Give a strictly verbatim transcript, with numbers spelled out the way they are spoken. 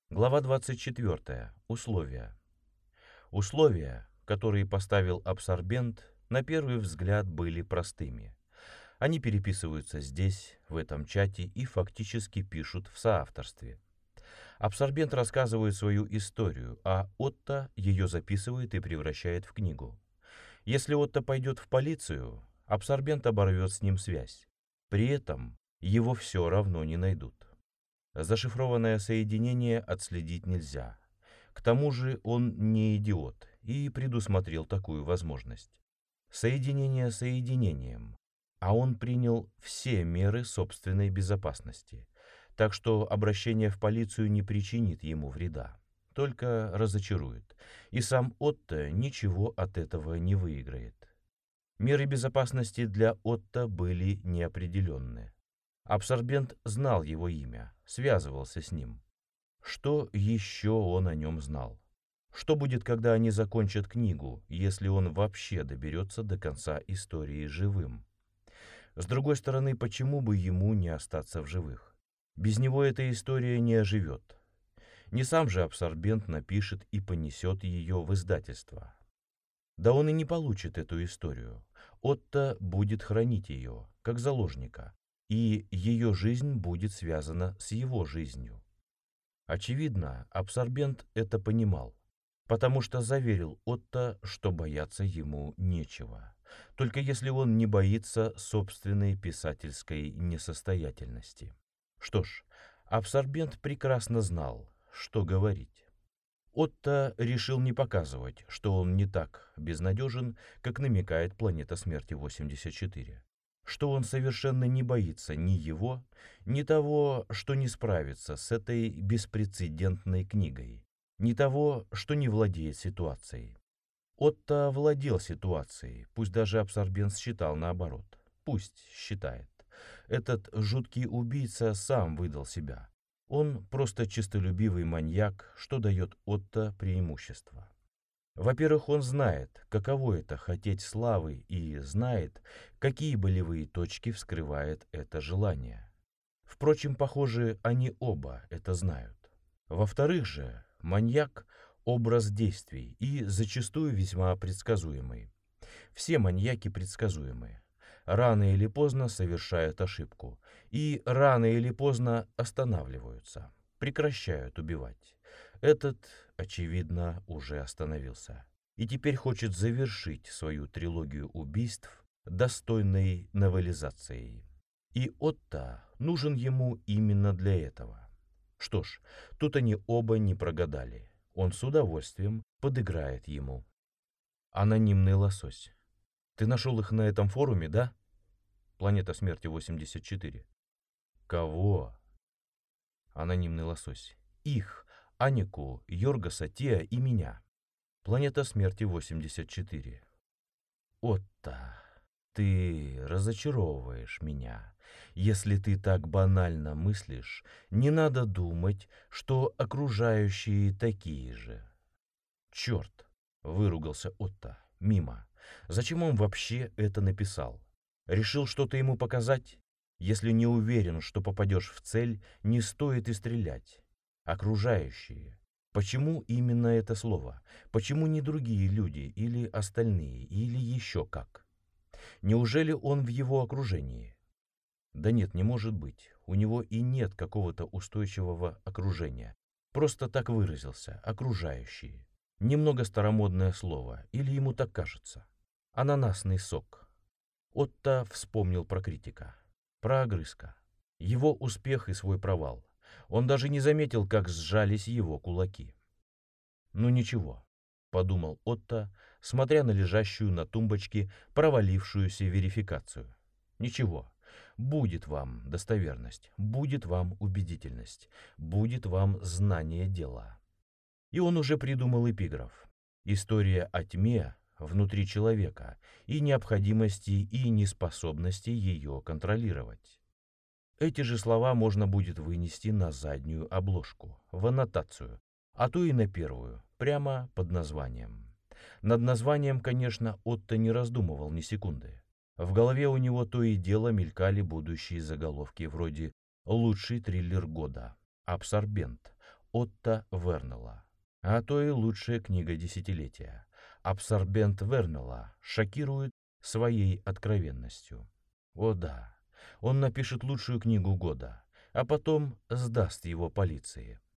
Глава двадцать четвёртая. Условия. Условия, которые поставил абсорбент, на первый взгляд были простыми. Они переписываются здесь, в этом чате, и фактически пишут в соавторстве. Абсорбент рассказывает свою историю, а Отто ее записывает и превращает в книгу. Если Отто пойдет в полицию, абсорбент оборвет с ним связь. При этом его все равно не найдут. Зашифрованное соединение отследить нельзя. К тому же он не идиот и предусмотрел такую возможность. Соединение соединением, а он принял все меры собственной безопасности, так что обращение в полицию не причинит ему вреда, только разочарует, и сам Отто ничего от этого не выиграет. Меры безопасности для Отто были неопределенны. Абсорбент знал его имя, связывался с ним. Что еще он о нем знал? Что будет, когда они закончат книгу, если он вообще доберется до конца истории живым? С другой стороны, почему бы ему не остаться в живых? Без него эта история не оживет. Не сам же абсорбент напишет и понесет ее в издательство. Да он и не получит эту историю. Отто будет хранить ее, как заложника, и ее жизнь будет связана с его жизнью. Очевидно, абсорбент это понимал, потому что заверил Отто, что бояться ему нечего, только если он не боится собственной писательской несостоятельности. Что ж, абсорбент прекрасно знал, что говорить. Отто решил не показывать, что он не так безнадежен, как намекает «Планета смерти восемьдесят четыре». Что он совершенно не боится ни его, ни того, что не справится с этой беспрецедентной книгой, ни того, что не владеет ситуацией. Отто владел ситуацией, пусть даже абсорбент считал наоборот. Пусть считает. Этот жуткий убийца сам выдал себя. Он просто честолюбивый маньяк, что дает Отто преимущество. Во-первых, он знает, каково это хотеть славы, и знает, какие болевые точки вскрывает это желание. Впрочем, похоже, они оба это знают. Во-вторых же, маньяк – образ действий и зачастую весьма предсказуемый. Все маньяки предсказуемые. Рано или поздно совершают ошибку, и рано или поздно останавливаются, прекращают убивать. Этот, очевидно, уже остановился. И теперь хочет завершить свою трилогию убийств достойной новелизацией. И Отто нужен ему именно для этого. Что ж, тут они оба не прогадали. Он с удовольствием подыграет ему. Анонимный лосось. Ты нашел их на этом форуме, да? Планета смерти восемьдесят четыре. Кого? Анонимный лосось. Их. Анику, Йоргаса, Теа и меня. Планета смерти восемьдесят четыре. Отто, ты разочаровываешь меня. Если ты так банально мыслишь, не надо думать, что окружающие такие же. Черт, выругался Отто. Мимо. Зачем он вообще это написал? Решил что-то ему показать? Если не уверен, что попадешь в цель, не стоит и стрелять. Окружающие. Почему именно это слово? Почему не другие люди или остальные, или еще как? Неужели он в его окружении? Да нет, не может быть. У него и нет какого-то устойчивого окружения. Просто так выразился. Окружающие. Немного старомодное слово, или ему так кажется. Ананасный сок. Отто вспомнил про критика. Про огрызка. Его успех и свой провал. Он даже не заметил, как сжались его кулаки. «Ну ничего», — подумал Отто, смотря на лежащую на тумбочке провалившуюся верификацию. «Ничего, будет вам достоверность, будет вам убедительность, будет вам знание дела». И он уже придумал эпиграф. История о тьме внутри человека и необходимости и неспособности ее контролировать. Эти же слова можно будет вынести на заднюю обложку, в аннотацию, а то и на первую, прямо под названием. Над названием, конечно, Отто не раздумывал ни секунды. В голове у него то и дело мелькали будущие заголовки вроде «Лучший триллер года», «Абсорбент», Отто Вернелла. А то и лучшая книга десятилетия. Абсорбент Вернелла шокирует своей откровенностью. О да, он напишет лучшую книгу года, а потом сдаст его полиции.